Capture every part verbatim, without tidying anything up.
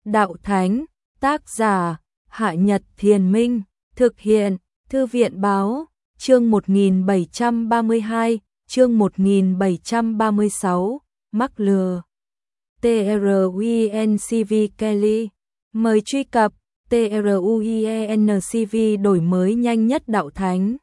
đạo thánh, tác giả, Hạ Nhật Thiền Minh, thực hiện, Thư viện báo, chương một nghìn bảy trăm ba mươi hai, chương một nghìn bảy trăm ba mươi sáu, mắc lừa. TRUENCV Kelly, mời truy cập TRUENCV đổi mới nhanh nhất đạo thánh.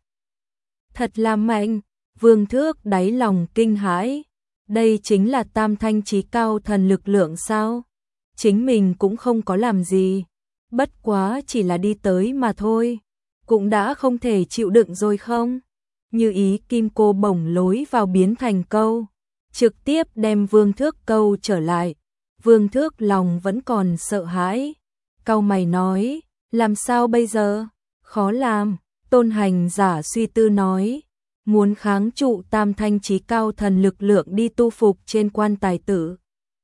Thật là mạnh, Vương Thước đáy lòng kinh hãi, đây chính là tam thanh chí cao thần lực lượng sao? Chính mình cũng không có làm gì, bất quá chỉ là đi tới mà thôi, cũng đã không thể chịu đựng rồi không? Như ý kim cô bổng lối vào biến thành câu, trực tiếp đem Vương Thước câu trở lại. Vương Thước lòng vẫn còn sợ hãi, cau mày nói, làm sao bây giờ? Khó làm, Tôn Hành Giả suy tư nói, muốn kháng trụ tam thanh chí cao thần lực lượng đi tu phục trên quan tài tử.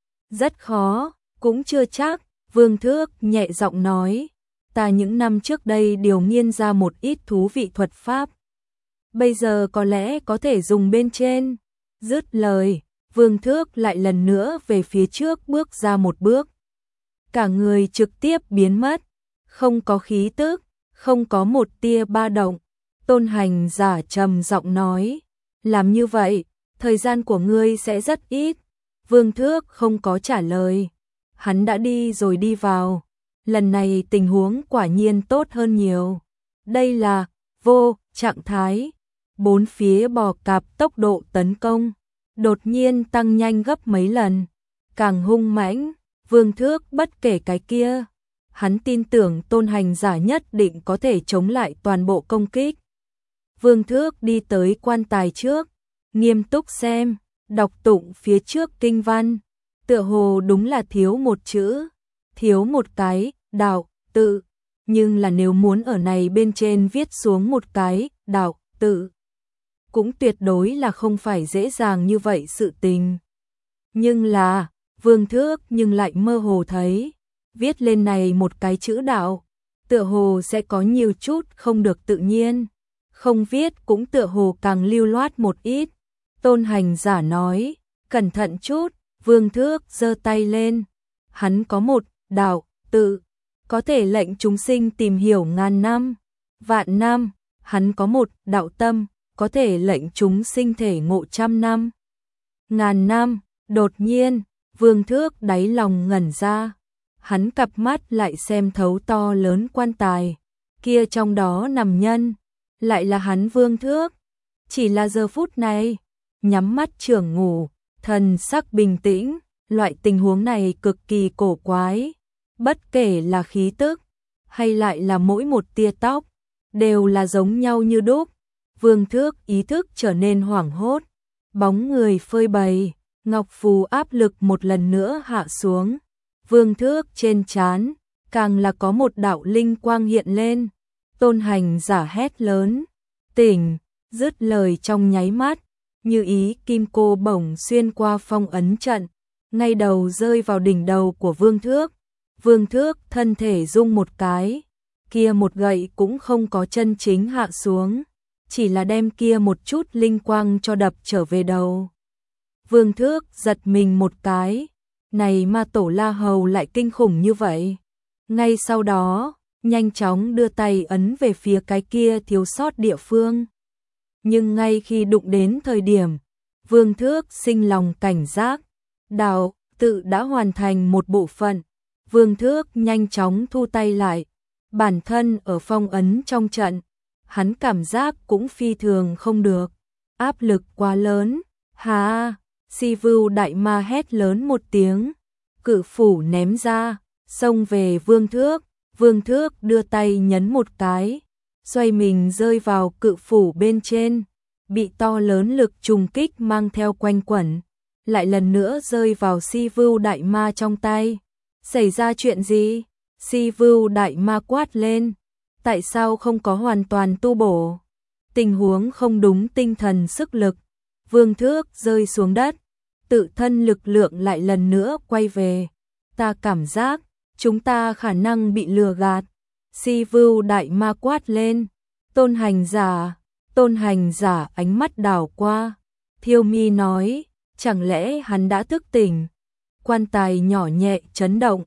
Rất khó, cũng chưa chắc, Vương Thước nhẹ giọng nói, ta những năm trước đây điều nghiên ra một ít thú vị thuật pháp. Bây giờ có lẽ có thể dùng bên trên. Dứt lời, Vương Thước lại lần nữa về phía trước bước ra một bước. Cả người trực tiếp biến mất, không có khí tức, không có một tia ba động. Tôn Hành Giả trầm giọng nói, làm như vậy, thời gian của ngươi sẽ rất ít. Vương Thước không có trả lời, hắn đã đi rồi đi vào. Lần này tình huống quả nhiên tốt hơn nhiều. Đây là vô trạng thái, bốn phía bò cạp tốc độ tấn công đột nhiên tăng nhanh gấp mấy lần, càng hung mãnh. Vương Thước bất kể cái kia, hắn tin tưởng Tôn Hành Giả nhất định có thể chống lại toàn bộ công kích. Vương Thước đi tới quan tài trước, nghiêm túc xem, đọc tụng phía trước kinh văn, tựa hồ đúng là thiếu một chữ, thiếu một cái đạo tự, nhưng là nếu muốn ở này bên trên viết xuống một cái đạo tự, cũng tuyệt đối là không phải dễ dàng như vậy sự tình. Nhưng là, Vương Thước nhưng lại mơ hồ thấy, viết lên này một cái chữ đạo, tựa hồ sẽ có nhiều chút không được tự nhiên, không viết cũng tựa hồ càng lưu loát một ít. Tôn Hành Giả nói, cẩn thận chút. Vương Thước giơ tay lên, hắn có một đạo tự, có thể lệnh chúng sinh tìm hiểu ngàn năm, vạn năm, hắn có một đạo tâm, có thể lệnh chúng sinh thể ngộ trăm năm, ngàn năm. Đột nhiên, Vương Thước đáy lòng ngẩn ra, hắn cặp mắt lại xem thấu to lớn quan tài, kia trong đó nằm nhân, lại là hắn Vương Thước. Chỉ là giờ phút này, nhắm mắt trưởng ngủ, thần sắc bình tĩnh, loại tình huống này cực kỳ cổ quái, bất kể là khí tức, hay lại là mỗi một tia tóc, đều là giống nhau như đúc. Vương Thước ý thức trở nên hoảng hốt, bóng người phơi bày, ngọc phù áp lực một lần nữa hạ xuống. Vương Thước trên trán, càng là có một đạo linh quang hiện lên. Tôn Hành Giả hét lớn, tỉnh, dứt lời trong nháy mắt, như ý kim cô bổng xuyên qua phong ấn trận, ngay đầu rơi vào đỉnh đầu của Vương Thước. Vương Thước thân thể rung một cái, kia một gậy cũng không có chân chính hạ xuống, chỉ là đem kia một chút linh quang cho đập trở về đầu. Vương Thước giật mình một cái, này ma tổ La Hầu lại kinh khủng như vậy. Ngay sau đó, nhanh chóng đưa tay ấn về phía cái kia thiếu sót địa phương. Nhưng ngay khi đụng đến thời điểm, Vương Thước sinh lòng cảnh giác, đạo tự đã hoàn thành một bộ phận. Vương Thước nhanh chóng thu tay lại, bản thân ở phong ấn trong trận, hắn cảm giác cũng phi thường không được, áp lực quá lớn. Hà, Si Vưu Đại Ma hét lớn một tiếng, cự phủ ném ra, xông về Vương Thước. Vương Thước đưa tay nhấn một cái, xoay mình rơi vào cự phủ bên trên, bị to lớn lực trùng kích mang theo quanh quẩn, lại lần nữa rơi vào Si Vưu Đại Ma trong tay. Xảy ra chuyện gì? Si Vưu Đại Ma quát lên, tại sao không có hoàn toàn tu bổ? Tình huống không đúng tinh thần sức lực. Vương Thước rơi xuống đất, tự thân lực lượng lại lần nữa quay về. Ta cảm giác, chúng ta khả năng bị lừa gạt. Si Vưu Đại Ma quát lên, Tôn Hành Giả, Tôn Hành Giả ánh mắt đảo qua, thiêu mi nói, chẳng lẽ hắn đã thức tỉnh? Quan tài nhỏ nhẹ chấn động,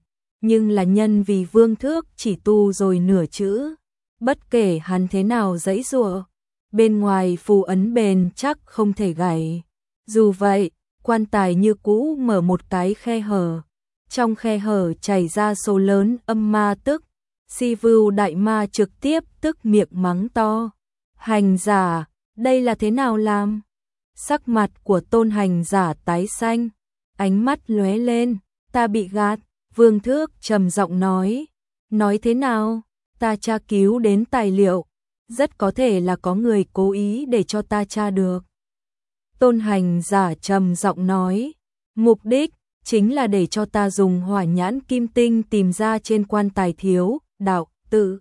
nhưng là nhân vì Vương Thước chỉ tu rồi nửa chữ, bất kể hắn thế nào giãy giụa, bên ngoài phù ấn bền chắc không thể gãy. Dù vậy, quan tài như cũ mở một cái khe hở, trong khe hở chảy ra số lớn âm ma tức. Si Vưu đại ma trực tiếp tức miệng mắng to. Hành giả, đây là thế nào làm? Sắc mặt của Tôn hành giả tái xanh, ánh mắt lóe lên, ta bị gạt. Vương Thước trầm giọng nói, nói thế nào? Ta tra cứu đến tài liệu, rất có thể là có người cố ý để cho ta tra được. Tôn hành giả trầm giọng nói, mục đích chính là để cho ta dùng hỏa nhãn kim tinh tìm ra trên quan tài thiếu đạo tự.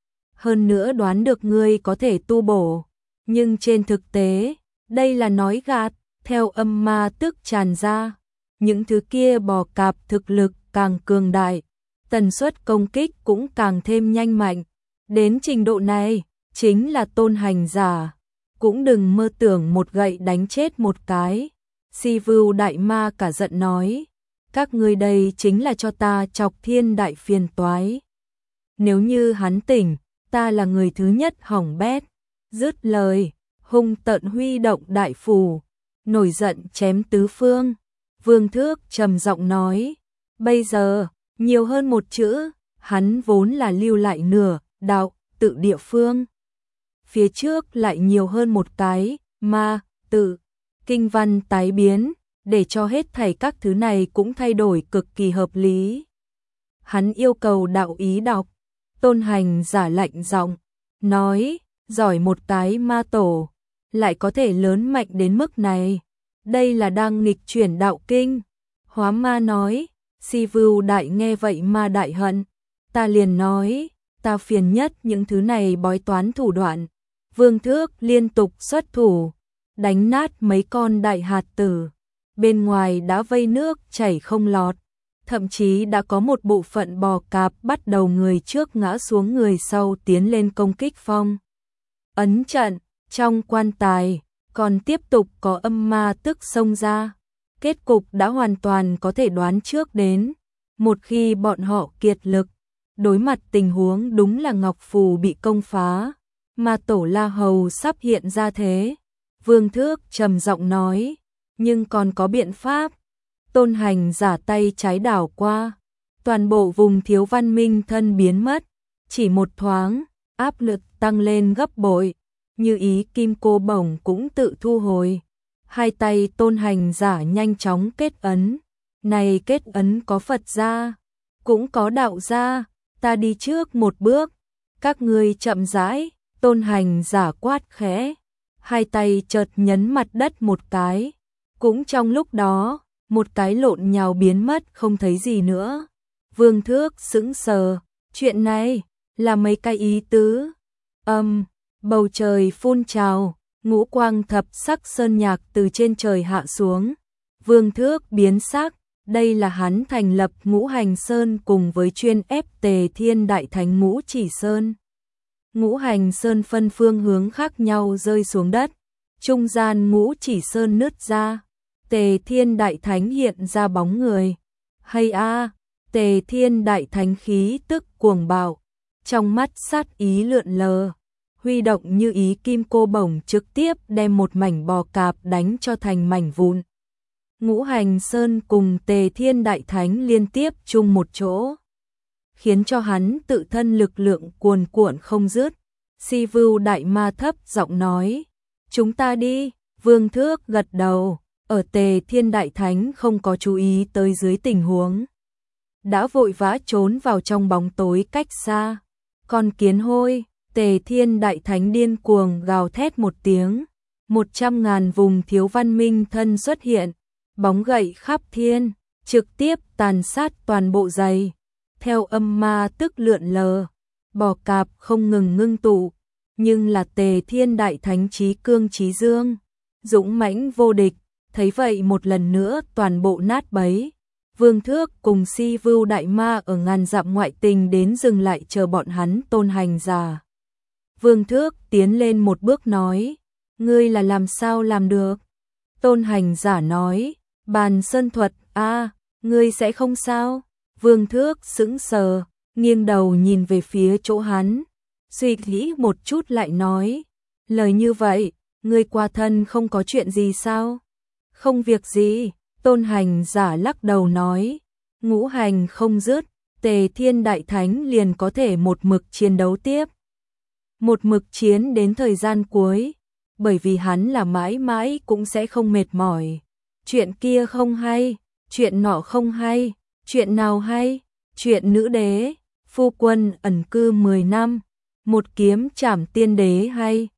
Hơn nữa đoán được ngươi có thể tu bổ, nhưng trên thực tế, đây là nói gạt. Theo âm ma tức tràn ra, những thứ kia bò cạp thực lực càng cường đại, tần suất công kích cũng càng thêm nhanh mạnh. Đến trình độ này, chính là Tôn hành giả, cũng đừng mơ tưởng một gậy đánh chết một cái. Si Vưu đại ma cả giận nói, các ngươi đây chính là cho ta chọc thiên đại phiền toái. Nếu như hắn tỉnh, ta là người thứ nhất hỏng bét. Dứt lời, hung tợn huy động đại phù, nổi giận chém tứ phương. Vương Thước trầm giọng nói, bây giờ, nhiều hơn một chữ, hắn vốn là lưu lại nửa, đạo, tự địa phương. Phía trước lại nhiều hơn một cái, ma, tự, kinh văn tái biến, để cho hết thảy các thứ này cũng thay đổi cực kỳ hợp lý. Hắn yêu cầu đạo ý đọc, Tôn hành giả lạnh giọng, nói, giỏi một cái ma tổ, lại có thể lớn mạnh đến mức này. Đây là đang nghịch chuyển đạo kinh. Hóa ma nói, Si Vưu đại nghe vậy ma đại hận. Ta liền nói, ta phiền nhất những thứ này bói toán thủ đoạn. Vương Thước liên tục xuất thủ, đánh nát mấy con đại hạt tử. Bên ngoài đã vây nước chảy không lọt. Thậm chí đã có một bộ phận bò cạp bắt đầu người trước ngã xuống người sau tiến lên công kích phong ấn trận. Trong quan tài còn tiếp tục có âm ma tức xông ra. Kết cục đã hoàn toàn có thể đoán trước đến. Một khi bọn họ kiệt lực, đối mặt tình huống đúng là Ngọc Phù bị công phá, mà Tổ La Hầu sắp hiện ra thế. Vương Thước trầm giọng nói, nhưng còn có biện pháp. Tôn hành giả tay trái đảo qua, toàn bộ vùng thiếu văn minh thân biến mất. Chỉ một thoáng, áp lực tăng lên gấp bội, như ý kim cô bổng cũng tự thu hồi. Hai tay Tôn hành giả nhanh chóng kết ấn. Này kết ấn có Phật gia, cũng có đạo gia, ta đi trước một bước, các ngươi chậm rãi. Tôn hành giả quát khẽ, hai tay chợt nhấn mặt đất một cái. Cũng trong lúc đó, một cái lộn nhào biến mất không thấy gì nữa. Vương Thước sững sờ, chuyện này là mấy cái ý tứ. Âm, bầu trời phun trào, ngũ quang thập sắc sơn nhạc từ trên trời hạ xuống. Vương Thước biến sắc, đây là hắn thành lập Ngũ Hành Sơn cùng với chuyên ép Tề Thiên Đại Thánh Ngũ Chỉ Sơn. Ngũ Hành Sơn phân phương hướng khác nhau rơi xuống đất, trung gian Ngũ Chỉ Sơn nứt ra. Tề Thiên Đại Thánh hiện ra bóng người. Hay a, Tề Thiên Đại Thánh khí tức cuồng bạo, trong mắt sát ý lượn lờ, huy động như ý kim cô bổng trực tiếp đem một mảnh bò cạp đánh cho thành mảnh vụn. Ngũ Hành Sơn cùng Tề Thiên Đại Thánh liên tiếp chung một chỗ, khiến cho hắn tự thân lực lượng cuồn cuộn không dứt. Si Vưu đại ma thấp giọng nói, chúng ta đi. Vương Thước gật đầu. Ở Tề Thiên Đại Thánh không có chú ý tới dưới tình huống, đã vội vã trốn vào trong bóng tối cách xa. Con kiến hôi, Tề Thiên Đại Thánh điên cuồng gào thét một tiếng, một trăm ngàn vùng thiếu văn minh thân xuất hiện, bóng gậy khắp thiên, trực tiếp tàn sát toàn bộ giày. Theo âm ma tức lượn lờ, bò cạp không ngừng ngưng tụ, nhưng là Tề Thiên Đại Thánh trí cương trí dương, dũng mãnh vô địch. Thấy vậy một lần nữa toàn bộ nát bấy. Vương Thước cùng Si Vưu đại ma ở ngàn dặm ngoại tình đến dừng lại chờ bọn hắn Tôn hành giả. Vương Thước tiến lên một bước nói, ngươi là làm sao làm được? Tôn hành giả nói, bàn sơn thuật, a, ngươi sẽ không sao? Vương Thước sững sờ, nghiêng đầu nhìn về phía chỗ hắn, suy nghĩ một chút lại nói, lời như vậy, ngươi qua thân không có chuyện gì sao? Không việc gì, Tôn Hành Giả lắc đầu nói, ngũ hành không dứt, Tề Thiên Đại Thánh liền có thể một mực chiến đấu tiếp. Một mực chiến đến thời gian cuối, bởi vì hắn là mãi mãi cũng sẽ không mệt mỏi. Chuyện kia không hay, chuyện nọ không hay, chuyện nào hay, chuyện nữ đế, phu quân ẩn cư mười năm, một kiếm trảm tiên đế hay,